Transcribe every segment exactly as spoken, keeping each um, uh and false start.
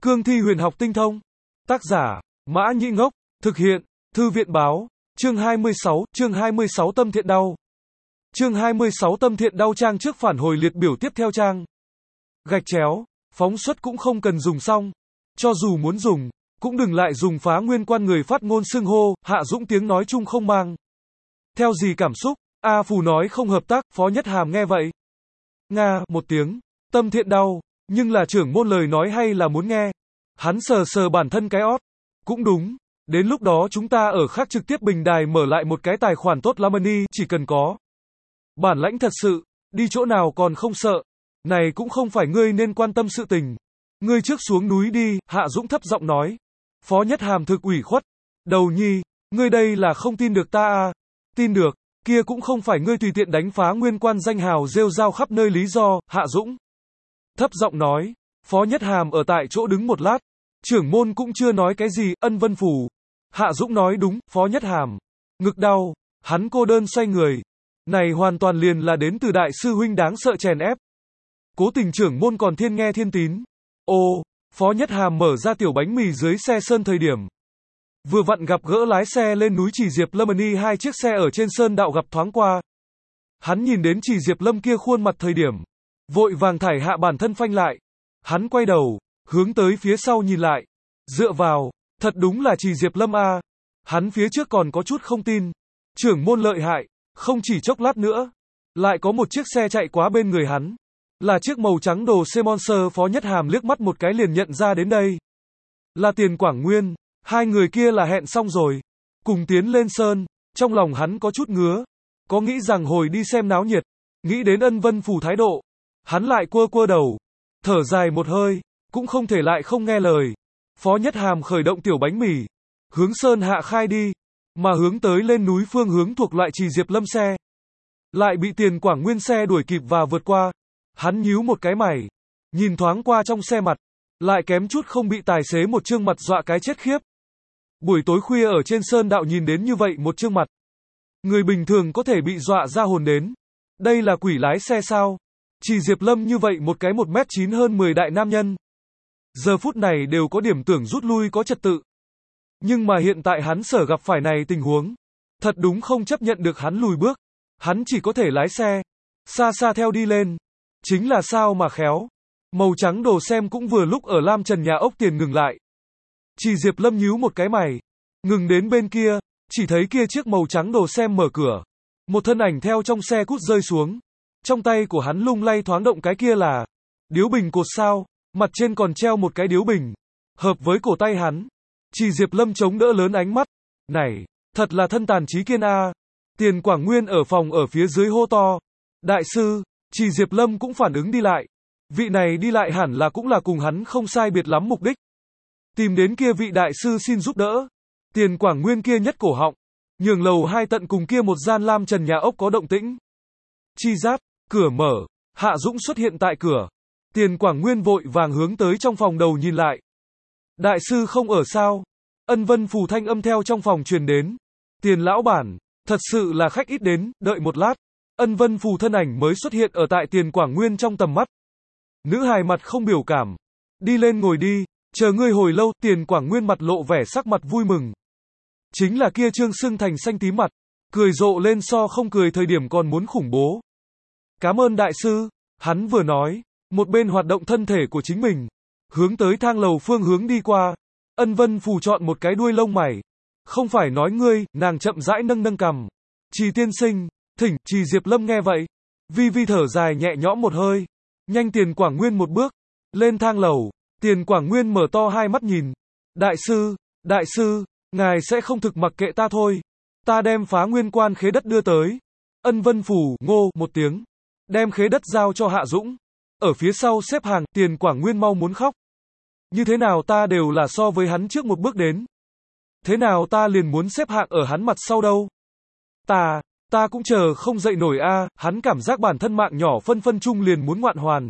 Cương thi huyền học tinh thông. Tác giả, Mã Nhĩ Ngốc. Thực hiện, Thư viện Báo. Chương hai mươi sáu, chương hai mươi sáu tâm thiện đau. Chương hai mươi sáu tâm thiện đau trang trước phản hồi liệt biểu tiếp theo trang. Gạch chéo, phóng xuất cũng không cần dùng xong. Cho dù muốn dùng, cũng đừng lại dùng phá nguyên quan người phát ngôn xưng hô, Hạ Dũng tiếng nói chung không mang. Theo gì cảm xúc, A Phù nói không hợp tác, Phó Nhất Hàm nghe vậy. Nga, một tiếng, tâm thiện đau, nhưng là trưởng môn lời nói hay là muốn nghe. Hắn sờ sờ bản thân cái ót. Cũng đúng, đến lúc đó chúng ta ở khác trực tiếp bình đài mở lại một cái tài khoản tốt Lamani, chỉ cần có bản lãnh thật sự, đi chỗ nào còn không sợ. Này cũng không phải ngươi nên quan tâm sự tình. Ngươi trước xuống núi đi, Hạ Dũng thấp giọng nói. Phó Nhất Hàm thực ủy khuất. Đầu nhi, ngươi đây là không tin được ta à? Tin được, kia cũng không phải ngươi tùy tiện đánh phá nguyên quan danh hào rêu rao khắp nơi lý do, Hạ Dũng thấp giọng nói. Phó Nhất Hàm ở tại chỗ đứng một lát. Trưởng môn cũng chưa nói cái gì, Ân Vân Phủ. Hạ Dũng nói đúng, Phó Nhất Hàm. Ngực đau, hắn cô đơn xoay người. Này hoàn toàn liền là đến từ đại sư huynh đáng sợ chèn ép. Cố tình trưởng môn còn thiên nghe thiên tín. Ô, Phó Nhất Hàm mở ra tiểu bánh mì dưới xe sơn thời điểm. Vừa vặn gặp gỡ lái xe lên núi Chỉ Diệp Lâm đi hai chiếc xe ở trên sơn đạo gặp thoáng qua. Hắn nhìn đến Chỉ Diệp Lâm kia khuôn mặt thời điểm. Vội vàng thải hạ bản thân phanh lại. Hắn quay đầu, hướng tới phía sau nhìn lại. Dựa vào, thật đúng là Chỉ Diệp Lâm a. Hắn phía trước còn có chút không tin. Trưởng môn lợi hại, không chỉ chốc lát nữa. Lại có một chiếc xe chạy quá bên người hắn. Là chiếc màu trắng đồ xe Monster. Phó Nhất Hàm liếc mắt một cái liền nhận ra đến đây. Là Tiền Quảng Nguyên, hai người kia là hẹn xong rồi. Cùng tiến lên sơn, trong lòng hắn có chút ngứa. Có nghĩ rằng hồi đi xem náo nhiệt. Nghĩ đến Ân Vân Phủ thái độ. Hắn lại quơ quơ đầu. Thở dài một hơi, cũng không thể lại không nghe lời. Phó Nhất Hàm khởi động tiểu bánh mì. Hướng sơn hạ khai đi. Mà hướng tới lên núi phương hướng thuộc loại Chỉ Diệp Lâm xe. Lại bị Tiền Quảng Nguyên xe đuổi kịp và vượt qua. Hắn nhíu một cái mày. Nhìn thoáng qua trong xe mặt. Lại kém chút không bị tài xế một trương mặt dọa cái chết khiếp. Buổi tối khuya ở trên sơn đạo nhìn đến như vậy một trương mặt. Người bình thường có thể bị dọa ra hồn đến. Đây là quỷ lái xe sao? Chỉ Diệp Lâm như vậy một cái một mét chín hơn mười đại nam nhân. Giờ phút này đều có điểm tưởng rút lui có trật tự. Nhưng mà hiện tại hắn sở gặp phải này tình huống. Thật đúng không chấp nhận được hắn lùi bước. Hắn chỉ có thể lái xe. Xa xa theo đi lên. Chính là sao mà khéo. Màu trắng đồ xem cũng vừa lúc ở Lam Trần nhà ốc Tiền ngừng lại. Chỉ Diệp Lâm nhíu một cái mày. Ngừng đến bên kia. Chỉ thấy kia chiếc màu trắng đồ xem mở cửa. Một thân ảnh theo trong xe cút rơi xuống. Trong tay của hắn lung lay thoáng động cái kia là điếu bình cột sao, mặt trên còn treo một cái điếu bình. Hợp với cổ tay hắn. Chỉ Diệp Lâm chống đỡ lớn ánh mắt. Này, thật là thân tàn trí kiên a. Tiền Quảng Nguyên ở phòng ở phía dưới hô to. Đại sư, Chỉ Diệp Lâm cũng phản ứng đi lại. Vị này đi lại hẳn là cũng là cùng hắn không sai biệt lắm mục đích. Tìm đến kia vị đại sư xin giúp đỡ. Tiền Quảng Nguyên kia nhất cổ họng. Nhường lầu hai tận cùng kia một gian Lam Trần nhà ốc có động tĩnh. Chi giáp, cửa mở. Hạ Dũng xuất hiện tại cửa. Tiền Quảng Nguyên vội vàng hướng tới trong phòng đầu nhìn lại. Đại sư không ở sao? Ân Vân Phủ thanh âm theo trong phòng truyền đến. Tiền lão bản, thật sự là khách ít đến, đợi một lát. Ân Vân Phủ thân ảnh mới xuất hiện ở tại Tiền Quảng Nguyên trong tầm mắt. Nữ hài mặt không biểu cảm. Đi lên ngồi đi, chờ ngươi hồi lâu. Tiền Quảng Nguyên mặt lộ vẻ sắc mặt vui mừng. Chính là kia trương sưng thành xanh tím mặt. Cười rộ lên so không cười thời điểm còn muốn khủng bố. Cảm ơn đại sư. Hắn vừa nói, một bên hoạt động thân thể của chính mình. Hướng tới thang lầu phương hướng đi qua. Ân Vân Phủ chọn một cái đuôi lông mày. Không phải nói ngươi, nàng chậm rãi nâng nâng cằm. Chỉ tiên sinh, thỉnh. Chỉ Diệp Lâm nghe vậy. Vi vi thở dài nhẹ nhõm một hơi. Nhanh Tiền Quảng Nguyên một bước. Lên thang lầu. Tiền Quảng Nguyên mở to hai mắt nhìn. Đại sư, đại sư, ngài sẽ không thực mặc kệ ta thôi. Ta đem phá nguyên quan khế đất đưa tới. Ân Vân Phủ ngô một tiếng. Đem khế đất giao cho Hạ Dũng. Ở phía sau xếp hàng. Tiền Quảng Nguyên mau muốn khóc. Như thế nào ta đều là so với hắn trước một bước đến. Thế nào ta liền muốn xếp hạng ở hắn mặt sau đâu. Ta, ta cũng chờ không dậy nổi a. Hắn cảm giác bản thân mạng nhỏ phân phân chung liền muốn ngoạn hoàn.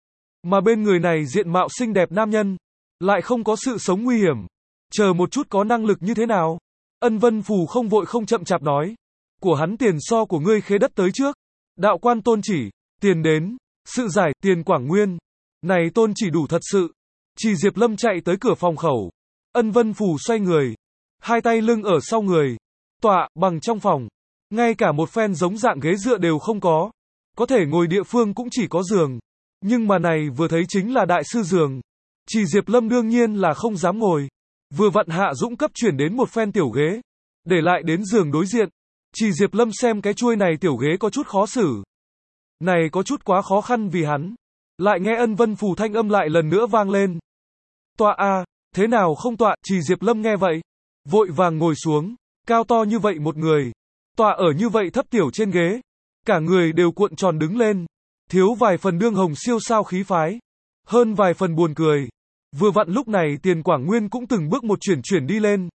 Mà bên người này diện mạo xinh đẹp nam nhân. Lại không có sự sống nguy hiểm. Chờ một chút có năng lực như thế nào. Ân Vân Phủ không vội không chậm chạp nói. Của hắn tiền so của ngươi khế đất tới trước. Đạo quan tôn chỉ. Tiền đến. Sự giải. Tiền Quảng Nguyên. Này tôn chỉ đủ thật sự. Chỉ Diệp Lâm chạy tới cửa phòng khẩu. Ân Vân Phù xoay người. Hai tay lưng ở sau người. Tọa, bằng trong phòng. Ngay cả một phen giống dạng ghế dựa đều không có. Có thể ngồi địa phương cũng chỉ có giường. Nhưng mà này vừa thấy chính là đại sư giường. Chỉ Diệp Lâm đương nhiên là không dám ngồi. Vừa vặn Hạ Dũng cấp chuyển đến một phen tiểu ghế. Để lại đến giường đối diện. Chỉ Diệp Lâm xem cái chuôi này tiểu ghế có chút khó xử. Này có chút quá khó khăn vì hắn. Lại nghe Ân Vân Phù thanh âm lại lần nữa vang lên. Tọa a, thế nào không tọa, Chỉ Diệp Lâm nghe vậy. Vội vàng ngồi xuống, cao to như vậy một người. Tọa ở như vậy thấp tiểu trên ghế. Cả người đều cuộn tròn đứng lên. Thiếu vài phần đương hồng siêu sao khí phái. Hơn vài phần buồn cười. Vừa vặn lúc này Tiền Quảng Nguyên cũng từng bước một chuyển chuyển đi lên.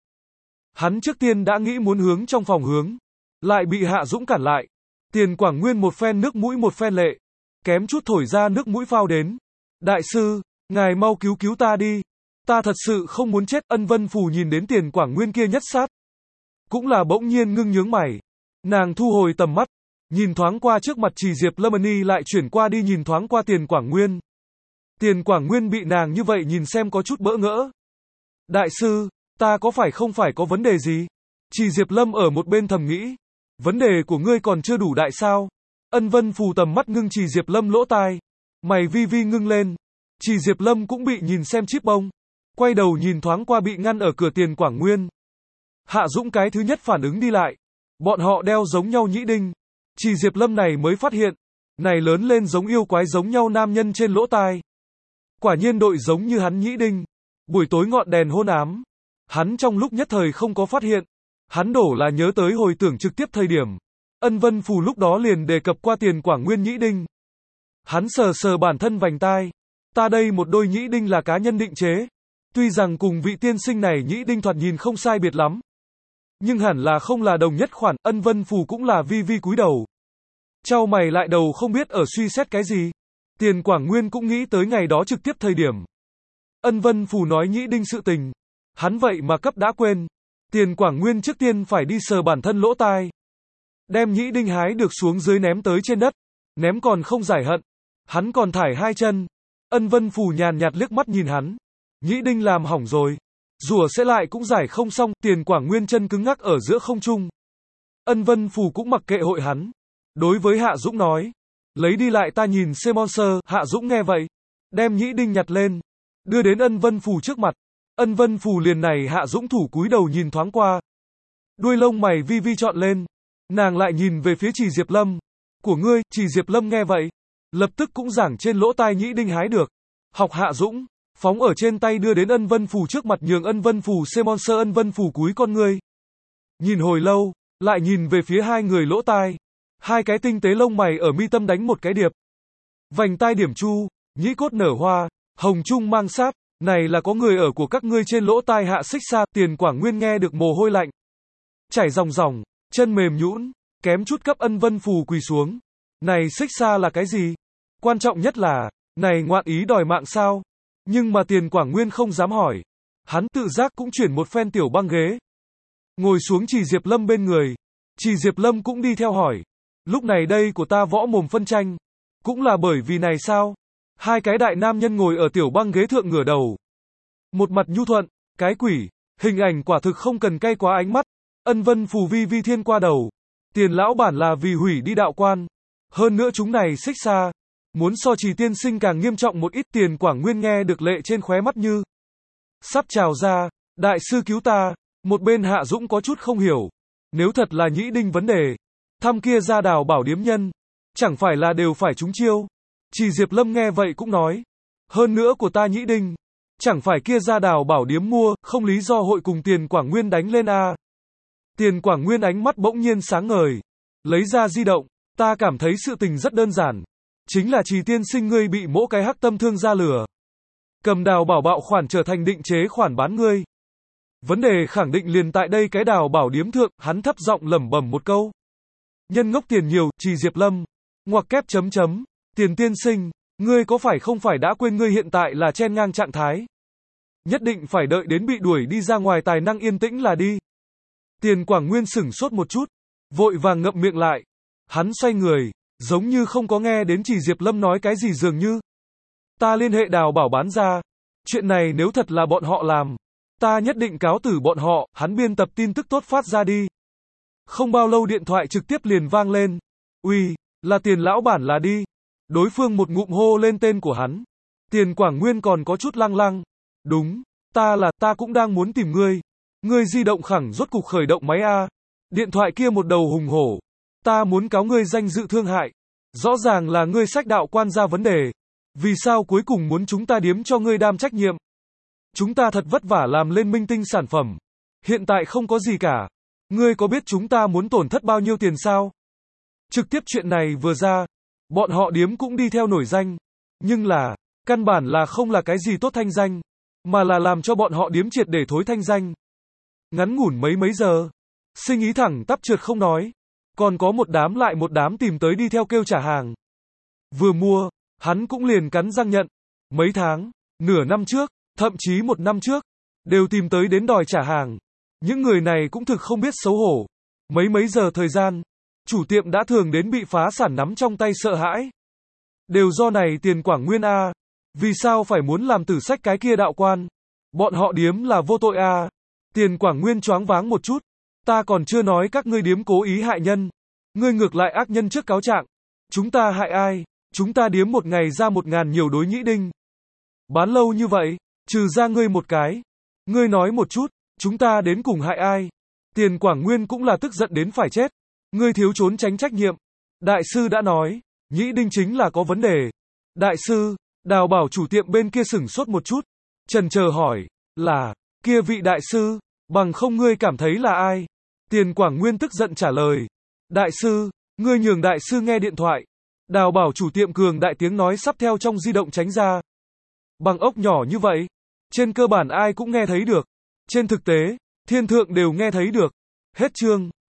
Hắn trước tiên đã nghĩ muốn hướng trong phòng hướng. Lại bị Hạ Dũng cản lại. Tiền Quảng Nguyên một phen nước mũi một phen lệ. Kém chút thổi ra nước mũi phao đến. Đại sư, ngài mau cứu cứu ta đi. Ta thật sự không muốn chết. Ân Vân Phù nhìn đến Tiền Quảng Nguyên kia nhất sát. Cũng là bỗng nhiên ngưng nhướng mày. Nàng thu hồi tầm mắt. Nhìn thoáng qua trước mặt Chỉ Diệp Lâm Ni lại chuyển qua đi nhìn thoáng qua Tiền Quảng Nguyên. Tiền Quảng Nguyên bị nàng như vậy nhìn xem có chút bỡ ngỡ. Đại sư, ta có phải không phải có vấn đề gì? Chỉ Diệp Lâm ở một bên thầm nghĩ. Vấn đề của ngươi còn chưa đủ đại sao? Ân Vân Phù tầm mắt ngưng Chỉ Diệp Lâm lỗ tai. Mày vi vi ngưng lên. Chỉ Diệp Lâm cũng bị nhìn xem chíp bông. Quay đầu nhìn thoáng qua bị ngăn ở cửa Tiền Quảng Nguyên. Hạ Dũng cái thứ nhất phản ứng đi lại. Bọn họ đeo giống nhau nhĩ đinh. Chỉ Diệp Lâm này mới phát hiện. Này lớn lên giống yêu quái giống nhau nam nhân trên lỗ tai. Quả nhiên đội giống như hắn nhĩ đinh. Buổi tối ngọn đèn hôn ám. Hắn trong lúc nhất thời không có phát hiện. Hắn đổ là nhớ tới hồi tưởng trực tiếp thời điểm. Ân Vân Phù lúc đó liền đề cập qua Tiền Quảng Nguyên nhĩ đinh. Hắn sờ sờ bản thân vành tai. Ta đây một đôi nhĩ đinh là cá nhân định chế. Tuy rằng cùng vị tiên sinh này nhĩ đinh thoạt nhìn không sai biệt lắm. Nhưng hẳn là không là đồng nhất khoản. Ân Vân Phù cũng là vi vi cúi đầu. Chau mày lại đầu không biết ở suy xét cái gì. Tiền Quảng Nguyên cũng nghĩ tới ngày đó trực tiếp thời điểm. Ân Vân Phù nói nhĩ đinh sự tình. Hắn vậy mà cấp đã quên. Tiền Quảng Nguyên trước tiên phải đi sờ bản thân lỗ tai. Đem nhĩ đinh hái được xuống dưới ném tới trên đất. Ném còn không giải hận. Hắn còn thải hai chân. Ân Vân Phù nhàn nhạt liếc mắt nhìn hắn. Nhĩ đinh làm hỏng rồi. Rùa sẽ lại cũng giải không xong. Tiền Quảng Nguyên chân cứng ngắc ở giữa không trung. Ân Vân Phù cũng mặc kệ hội hắn. Đối với Hạ Dũng nói. Lấy đi lại ta nhìn xem monster. Hạ Dũng nghe vậy. Đem nhĩ đinh nhặt lên. Đưa đến Ân Vân Phù trước mặt. Ân Vân Phù liền này Hạ Dũng thủ cúi đầu nhìn thoáng qua. Đuôi lông mày vi vi trọn lên. Nàng lại nhìn về phía Chỉ Diệp Lâm. Của ngươi, Chỉ Diệp Lâm nghe vậy. Lập tức cũng giảng trên lỗ tai nhĩ đinh hái được. Học Hạ Dũng. Phóng ở trên tay đưa đến Ân Vân Phù trước mặt nhường Ân Vân Phù xem monster. Ân Vân Phù cúi con ngươi. Nhìn hồi lâu. Lại nhìn về phía hai người lỗ tai. Hai cái tinh tế lông mày ở mi tâm đánh một cái điệp. Vành tai điểm chu. Nhĩ cốt nở hoa. Hồng trung mang sáp. Này là có người ở của các ngươi trên lỗ tai Hạ xích xa. Tiền Quảng Nguyên nghe được mồ hôi lạnh. Chảy ròng ròng. Chân mềm nhũn. Kém chút cấp Ân Vân Phù quỳ xuống. Này xích xa là cái gì? Quan trọng nhất là. Này ngoạn ý đòi mạng sao? Nhưng mà Tiền Quảng Nguyên không dám hỏi. Hắn tự giác cũng chuyển một phen tiểu băng ghế. Ngồi xuống Chỉ Diệp Lâm bên người. Chỉ Diệp Lâm cũng đi theo hỏi. Lúc này đây của ta võ mồm phân tranh. Cũng là bởi vì này sao? Hai cái đại nam nhân ngồi ở tiểu băng ghế thượng ngửa đầu. Một mặt nhu thuận. Cái quỷ. Hình ảnh quả thực không cần cay quá ánh mắt. Ân Vân Phù vi vi thiên qua đầu. Tiền lão bản là vì hủy đi đạo quan. Hơn nữa chúng này xích xa. Muốn so Chỉ tiên sinh càng nghiêm trọng một ít. Tiền Quảng Nguyên nghe được lệ trên khóe mắt như sắp trào ra. Đại sư cứu ta. Một bên Hạ Dũng có chút không hiểu. Nếu thật là nhĩ đinh vấn đề. Thăm kia ra đào bảo điếm nhân. Chẳng phải là đều phải trúng chiêu. Chỉ Diệp Lâm nghe vậy cũng nói. Hơn nữa của ta nhĩ đinh. Chẳng phải kia ra đào bảo điếm mua. Không lý do hội cùng Tiền Quảng Nguyên đánh lên a. À. Tiền Quảng Nguyên ánh mắt bỗng nhiên sáng ngời. Lấy ra di động. Ta cảm thấy sự tình rất đơn giản. Chính là Chỉ tiên sinh ngươi bị mỗi cái hắc tâm thương gia lừa. Cầm đào bảo bạo khoản trở thành định chế khoản bán ngươi. Vấn đề khẳng định liền tại đây cái đào bảo điếm thượng. Hắn thấp giọng lẩm bẩm một câu. Nhân ngốc tiền nhiều. Chỉ Diệp Lâm. Ngoặc kép chấm chấm. Tiền tiên sinh. Ngươi có phải không phải đã quên ngươi hiện tại là chen ngang trạng thái. Nhất định phải đợi đến bị đuổi đi ra ngoài tài năng yên tĩnh là đi. Tiền Quảng Nguyên sửng sốt một chút. Vội vàng ngậm miệng lại. Hắn xoay người. Giống như không có nghe đến Chỉ Diệp Lâm nói cái gì dường như. Ta liên hệ đào bảo bán ra. Chuyện này nếu thật là bọn họ làm, ta nhất định cáo tử bọn họ, hắn biên tập tin tức tốt phát ra đi. Không bao lâu điện thoại trực tiếp liền vang lên. Uy, là Tiền lão bản là đi. Đối phương một ngụm hô lên tên của hắn. Tiền Quảng Nguyên còn có chút lăng lăng. Đúng, ta là, ta cũng đang muốn tìm ngươi. Ngươi di động khẳng rốt cục khởi động máy a. Điện thoại kia một đầu hùng hổ. Ta muốn cáo ngươi danh dự thương hại. Rõ ràng là ngươi sách đạo quan ra vấn đề. Vì sao cuối cùng muốn chúng ta điếm cho ngươi đam trách nhiệm? Chúng ta thật vất vả làm lên minh tinh sản phẩm. Hiện tại không có gì cả. Ngươi có biết chúng ta muốn tổn thất bao nhiêu tiền sao? Trực tiếp chuyện này vừa ra, bọn họ điếm cũng đi theo nổi danh. Nhưng là, căn bản là không là cái gì tốt thanh danh, mà là làm cho bọn họ điếm triệt để thối thanh danh. Ngắn ngủn mấy mấy giờ, sinh ý thẳng tắp trượt không nói. Còn có một đám lại một đám tìm tới đi theo kêu trả hàng. Vừa mua, hắn cũng liền cắn răng nhận. Mấy tháng, nửa năm trước, thậm chí một năm trước, đều tìm tới đến đòi trả hàng. Những người này cũng thực không biết xấu hổ. Mấy mấy giờ thời gian, chủ tiệm đã thường đến bị phá sản nắm trong tay sợ hãi. Đều do này Tiền Quảng Nguyên a. Vì sao phải muốn làm tử sách cái kia đạo quan? Bọn họ điếm là vô tội a. Tiền Quảng Nguyên choáng váng một chút. Ta còn chưa nói các ngươi điếm cố ý hại nhân. Ngươi ngược lại ác nhân trước cáo trạng. Chúng ta hại ai? Chúng ta điếm một ngày ra một ngàn nhiều đối nhĩ đinh. Bán lâu như vậy, trừ ra ngươi một cái. Ngươi nói một chút, chúng ta đến cùng hại ai? Tiền Quảng Nguyên cũng là tức giận đến phải chết. Ngươi thiếu trốn tránh trách nhiệm. Đại sư đã nói, nhĩ đinh chính là có vấn đề. Đại sư, Đào Bảo chủ tiệm bên kia sửng sốt một chút. Chần chờ hỏi, là, kia vị đại sư, bằng không ngươi cảm thấy là ai? Tiền Quảng Nguyên tức giận trả lời. Đại sư, ngươi nhường đại sư nghe điện thoại. Đào Bảo chủ tiệm cường đại tiếng nói sắp theo trong di động tránh ra. Bằng ốc nhỏ như vậy, trên cơ bản ai cũng nghe thấy được. Trên thực tế, thiên thượng đều nghe thấy được. Hết chương.